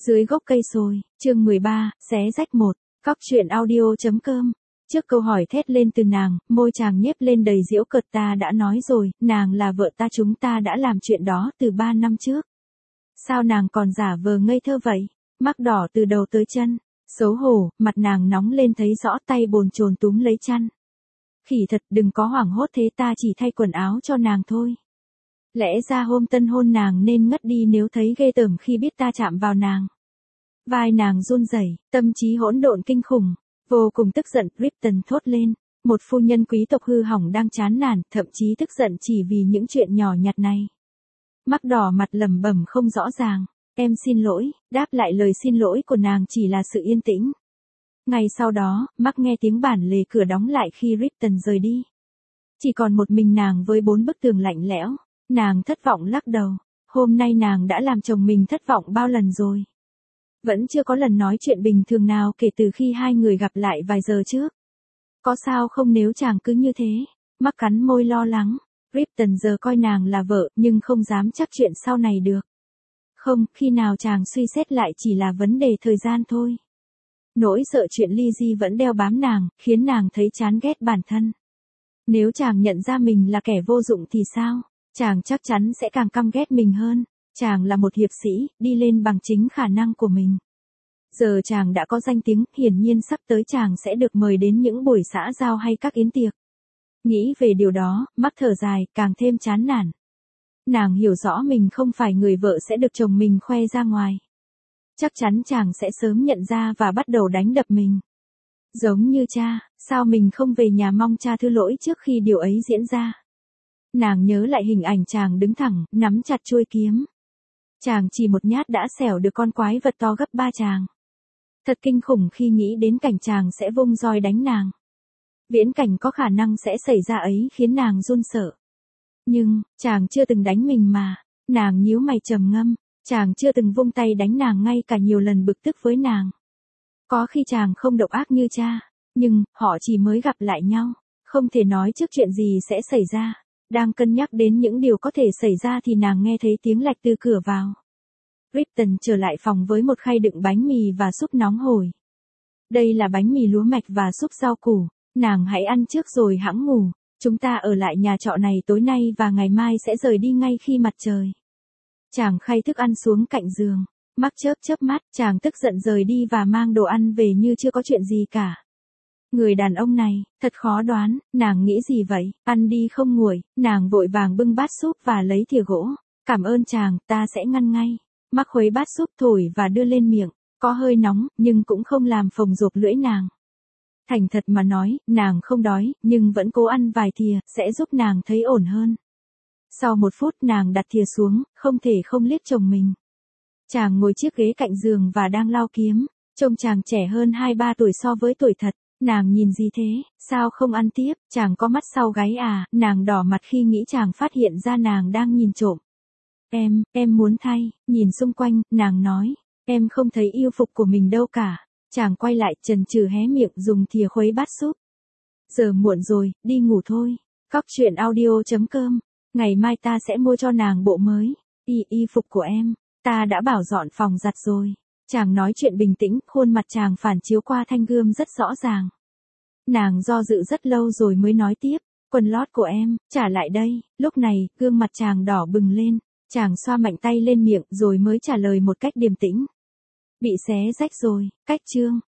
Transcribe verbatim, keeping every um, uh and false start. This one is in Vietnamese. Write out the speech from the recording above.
Dưới gốc cây sồi, chương mười ba, xé rách một, Cóc truyện audio.com. Trước câu hỏi thét lên từ nàng, môi chàng nhếch lên đầy giễu cợt. Ta đã nói rồi, nàng là vợ ta, chúng ta đã làm chuyện đó từ ba năm trước. Sao nàng còn giả vờ ngây thơ vậy? Mắt đỏ từ đầu tới chân, xấu hổ, mặt nàng nóng lên thấy rõ, tay bồn chồn túm lấy chăn. Khỉ thật, đừng có hoảng hốt thế, ta chỉ thay quần áo cho nàng thôi. Lẽ ra hôm tân hôn nàng nên ngất đi nếu thấy ghê tởm khi biết ta chạm vào nàng. Vai nàng run rẩy, tâm trí hỗn độn kinh khủng, vô cùng tức giận. Ripton thốt lên, một phu nhân quý tộc hư hỏng đang chán nản, thậm chí tức giận chỉ vì những chuyện nhỏ nhặt này. Mắt đỏ mặt lẩm bẩm không rõ ràng. Em xin lỗi, đáp lại lời xin lỗi của nàng chỉ là sự yên tĩnh. Ngay sau đó, Mark nghe tiếng bản lề cửa đóng lại khi Ripton rời đi. Chỉ còn một mình nàng với bốn bức tường lạnh lẽo. Nàng thất vọng lắc đầu. Hôm nay nàng đã làm chồng mình thất vọng bao lần rồi. Vẫn chưa có lần nói chuyện bình thường nào kể từ khi hai người gặp lại vài giờ trước. Có sao không nếu chàng cứ như thế? Mark cắn môi lo lắng. Ripton giờ coi nàng là vợ nhưng không dám chắc chuyện sau này được. Không, khi nào chàng suy xét lại chỉ là vấn đề thời gian thôi. Nỗi sợ chuyện ly di vẫn đeo bám nàng, khiến nàng thấy chán ghét bản thân. Nếu chàng nhận ra mình là kẻ vô dụng thì sao? Chàng chắc chắn sẽ càng căm ghét mình hơn. Chàng là một hiệp sĩ, đi lên bằng chính khả năng của mình. Giờ chàng đã có danh tiếng, hiển nhiên sắp tới chàng sẽ được mời đến những buổi xã giao hay các yến tiệc. Nghĩ về điều đó, Mark thở dài, càng thêm chán nản. Nàng hiểu rõ mình không phải người vợ sẽ được chồng mình khoe ra ngoài. Chắc chắn chàng sẽ sớm nhận ra và bắt đầu đánh đập mình. Giống như cha, sao mình không về nhà mong cha thứ lỗi trước khi điều ấy diễn ra. Nàng nhớ lại hình ảnh chàng đứng thẳng, nắm chặt chuôi kiếm. Chàng chỉ một nhát đã xẻo được con quái vật to gấp ba chàng. Thật kinh khủng khi nghĩ đến cảnh chàng sẽ vung roi đánh nàng. Viễn cảnh có khả năng sẽ xảy ra ấy khiến nàng run sợ. Nhưng, chàng chưa từng đánh mình mà. Nàng nhíu mày trầm ngâm. Chàng chưa từng vung tay đánh nàng ngay cả nhiều lần bực tức với nàng. Có khi chàng không độc ác như cha. Nhưng, họ chỉ mới gặp lại nhau. Không thể nói trước chuyện gì sẽ xảy ra. Đang cân nhắc đến những điều có thể xảy ra thì nàng nghe thấy tiếng lạch từ cửa vào. Ripton trở lại phòng với một khay đựng bánh mì và súp nóng hổi. Đây là bánh mì lúa mạch và súp rau củ. Nàng hãy ăn trước rồi hẵng ngủ. Chúng ta ở lại nhà trọ này tối nay và ngày mai sẽ rời đi ngay khi mặt trời. Chàng khay thức ăn xuống cạnh giường. Mark chớp chớp mắt, chàng tức giận rời đi và mang đồ ăn về như chưa có chuyện gì cả. Người đàn ông này, thật khó đoán, nàng nghĩ gì vậy? Ăn đi không nguội. Nàng vội vàng bưng bát súp và lấy thìa gỗ. Cảm ơn chàng, ta sẽ ngăn ngay. Mark khuấy bát súp thổi và đưa lên miệng. Có hơi nóng, nhưng cũng không làm phồng rộp lưỡi nàng. Thành thật mà nói, nàng không đói, nhưng vẫn cố ăn vài thìa, sẽ giúp nàng thấy ổn hơn. Sau một phút nàng đặt thìa xuống, không thể không liếc chồng mình. Chàng ngồi chiếc ghế cạnh giường và đang lau kiếm. Trông chàng trẻ hơn hai ba tuổi so với tuổi thật. Nàng nhìn gì thế, sao không ăn tiếp, chàng có mắt sau gáy à, nàng đỏ mặt khi nghĩ chàng phát hiện ra nàng đang nhìn trộm. Em, em muốn thay, nhìn xung quanh, nàng nói, em không thấy yêu phục của mình đâu cả. Chàng quay lại chần chừ hé miệng dùng thìa khuấy bát súp. Giờ muộn rồi, đi ngủ thôi. Cóc truyện audio.com. Ngày mai ta sẽ mua cho nàng bộ mới. Y y phục của em, ta đã bảo dọn phòng giặt rồi. Chàng nói chuyện bình tĩnh, khuôn mặt chàng phản chiếu qua thanh gươm rất rõ ràng. Nàng do dự rất lâu rồi mới nói tiếp, quần lót của em, trả lại đây. Lúc này, gương mặt chàng đỏ bừng lên, chàng xoa mạnh tay lên miệng rồi mới trả lời một cách điềm tĩnh. Bị xé rách rồi, cách chương.